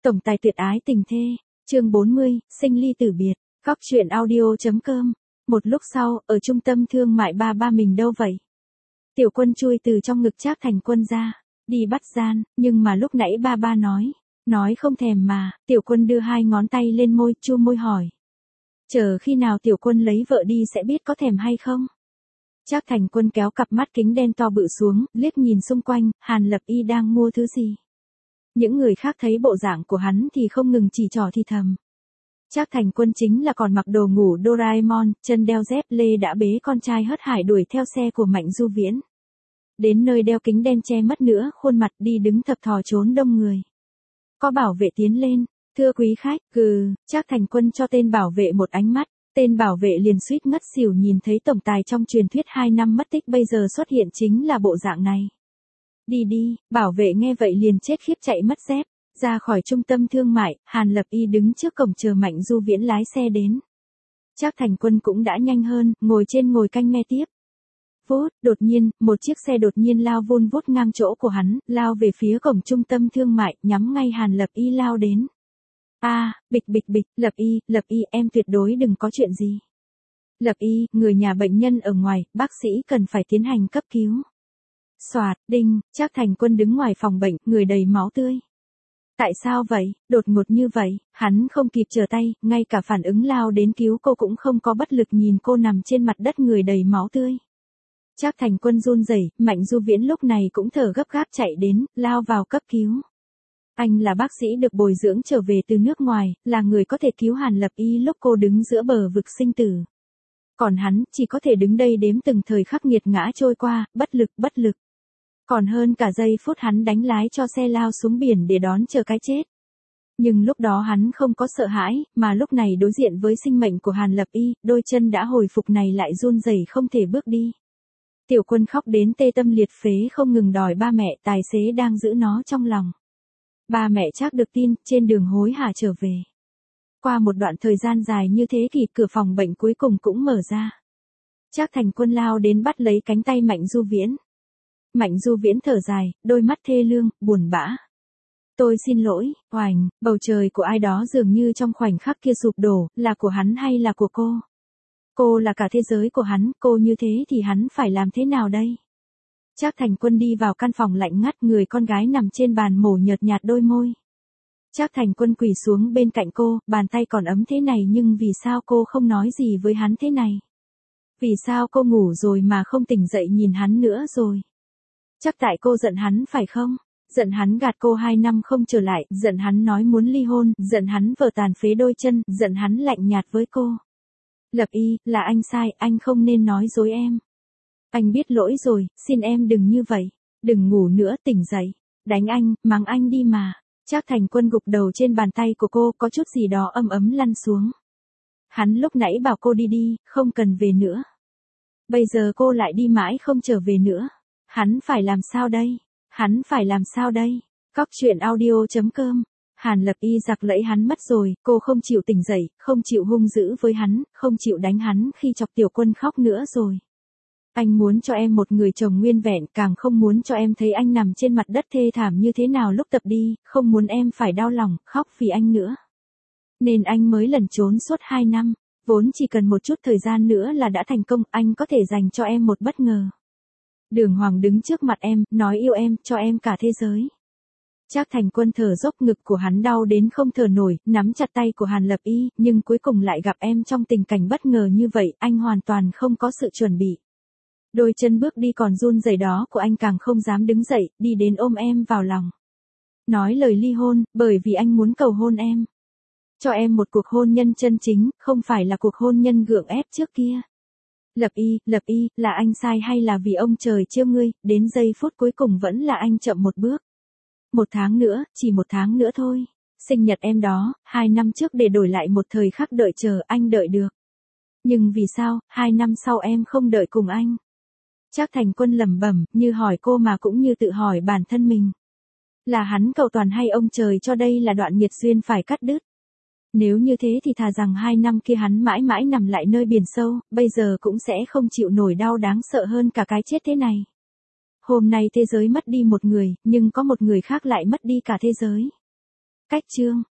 Tổng tài tuyệt ái tình thê, chương 40, sinh ly tử biệt, góc truyện audio.com. Một lúc sau, ở trung tâm thương mại ba mình đâu vậy? Tiểu Quân chui từ trong ngực Trác Thành Quân ra, đi bắt gian, nhưng mà lúc nãy ba nói không thèm mà, Tiểu Quân đưa hai ngón tay lên môi, chu môi hỏi. Chờ khi nào Tiểu Quân lấy vợ đi sẽ biết có thèm hay không? Trác Thành Quân kéo cặp mắt kính đen to bự xuống, liếc nhìn xung quanh, Hàn Lập Y đang mua thứ gì? Những người khác thấy bộ dạng của hắn thì không ngừng chỉ trỏ thì thầm. Trác Thành Quân chính là còn mặc đồ ngủ Doraemon, chân đeo dép lê đã bế con trai hớt hải đuổi theo xe của Mạnh Du Viễn. Đến nơi đeo kính đen che mất nữa, khuôn mặt đi đứng thập thò trốn đông người. Có bảo vệ tiến lên, thưa quý khách, Trác Thành Quân cho tên bảo vệ một ánh mắt, tên bảo vệ liền suýt ngất xỉu nhìn thấy tổng tài trong truyền thuyết 2 năm mất tích bây giờ xuất hiện chính là bộ dạng này. Đi, bảo vệ nghe vậy liền chết khiếp chạy mất dép, ra khỏi trung tâm thương mại, Hàn Lập Y đứng trước cổng chờ Mạnh Du Viễn lái xe đến. Trác Thành Quân cũng đã nhanh hơn, ngồi trên ngồi canh me tiếp. Đột nhiên, một chiếc xe đột nhiên lao vun vút ngang chỗ của hắn, lao về phía cổng trung tâm thương mại, nhắm ngay Hàn Lập Y lao đến. Bịch, Lập Y, em tuyệt đối đừng có chuyện gì. Lập Y, người nhà bệnh nhân ở ngoài, bác sĩ cần phải tiến hành cấp cứu. Soạt, đinh, Trác Thành Quân đứng ngoài phòng bệnh, người đầy máu tươi. Tại sao vậy, đột ngột như vậy, hắn không kịp trở tay, ngay cả phản ứng lao đến cứu cô cũng không có, bất lực nhìn cô nằm trên mặt đất người đầy máu tươi. Trác Thành Quân run rẩy, Mạnh Du Viễn lúc này cũng thở gấp gáp chạy đến, lao vào cấp cứu. Anh là bác sĩ được bồi dưỡng trở về từ nước ngoài, là người có thể cứu Hàn Lập Y lúc cô đứng giữa bờ vực sinh tử. Còn hắn, chỉ có thể đứng đây đếm từng thời khắc nghiệt ngã trôi qua, bất lực. Còn hơn cả giây phút hắn đánh lái cho xe lao xuống biển để đón chờ cái chết. Nhưng lúc đó hắn không có sợ hãi, mà lúc này đối diện với sinh mệnh của Hàn Lập Y, đôi chân đã hồi phục này lại run rẩy không thể bước đi. Tiểu Quân khóc đến tê tâm liệt phế không ngừng đòi ba mẹ, tài xế đang giữ nó trong lòng. Ba mẹ Trác được tin, trên đường hối hả trở về. Qua một đoạn thời gian dài như thế thì cửa phòng bệnh cuối cùng cũng mở ra. Trác Thành Quân lao đến bắt lấy cánh tay Mạnh Du Viễn. Mạnh Du Viễn thở dài, đôi mắt thê lương, buồn bã. Tôi xin lỗi, oành, bầu trời của ai đó dường như trong khoảnh khắc kia sụp đổ, là của hắn hay là của cô? Cô là cả thế giới của hắn, cô như thế thì hắn phải làm thế nào đây? Trác Thành Quân đi vào căn phòng lạnh ngắt, người con gái nằm trên bàn mổ nhợt nhạt đôi môi. Trác Thành Quân quỳ xuống bên cạnh cô, bàn tay còn ấm thế này nhưng vì sao cô không nói gì với hắn thế này? Vì sao cô ngủ rồi mà không tỉnh dậy nhìn hắn nữa rồi? Chắc tại cô giận hắn phải không? Giận hắn gạt cô 2 năm không trở lại, giận hắn nói muốn ly hôn, giận hắn vợ tàn phế đôi chân, giận hắn lạnh nhạt với cô. Lập Y, là anh sai, anh không nên nói dối em. Anh biết lỗi rồi, xin em đừng như vậy. Đừng ngủ nữa, tỉnh dậy. Đánh anh, mắng anh đi mà. Trác Thành Quân gục đầu trên bàn tay của cô, có chút gì đó ấm lăn xuống. Hắn lúc nãy bảo cô đi, không cần về nữa. Bây giờ cô lại đi mãi không trở về nữa. Hắn phải làm sao đây? Góc truyện audio.com. Hàn Lập Y giặc lẫy hắn mất rồi, cô không chịu tỉnh dậy, không chịu hung dữ với hắn, không chịu đánh hắn khi chọc Tiểu Quân khóc nữa rồi. Anh muốn cho em một người chồng nguyên vẹn, càng không muốn cho em thấy anh nằm trên mặt đất thê thảm như thế nào lúc tập đi, không muốn em phải đau lòng, khóc vì anh nữa. Nên anh mới lẩn trốn suốt 2 năm, vốn chỉ cần một chút thời gian nữa là đã thành công, anh có thể dành cho em một bất ngờ. Đường Hoàng đứng trước mặt em, nói yêu em, cho em cả thế giới. Trác Thành Quân thở dốc, ngực của hắn đau đến không thở nổi, nắm chặt tay của Hàn Lập Y, nhưng cuối cùng lại gặp em trong tình cảnh bất ngờ như vậy, anh hoàn toàn không có sự chuẩn bị. Đôi chân bước đi còn run rẩy đó của anh càng không dám đứng dậy, đi đến ôm em vào lòng. Nói lời ly hôn, bởi vì anh muốn cầu hôn em. Cho em một cuộc hôn nhân chân chính, không phải là cuộc hôn nhân gượng ép trước kia. Lập Y, là anh sai hay là vì ông trời trêu ngươi, đến giây phút cuối cùng vẫn là anh chậm một bước. 1 tháng nữa, chỉ 1 tháng nữa thôi. Sinh nhật em đó, 2 năm trước để đổi lại một thời khắc đợi chờ, anh đợi được. Nhưng vì sao, 2 năm sau em không đợi cùng anh? Trác Thành Quân lẩm bẩm, như hỏi cô mà cũng như tự hỏi bản thân mình. Là hắn cầu toàn hay ông trời cho đây là đoạn nghiệt duyên phải cắt đứt? Nếu như thế thì thà rằng 2 năm kia hắn mãi mãi nằm lại nơi biển sâu, bây giờ cũng sẽ không chịu nổi đau đáng sợ hơn cả cái chết thế này. Hôm nay thế giới mất đi một người, nhưng có một người khác lại mất đi cả thế giới. Cách chương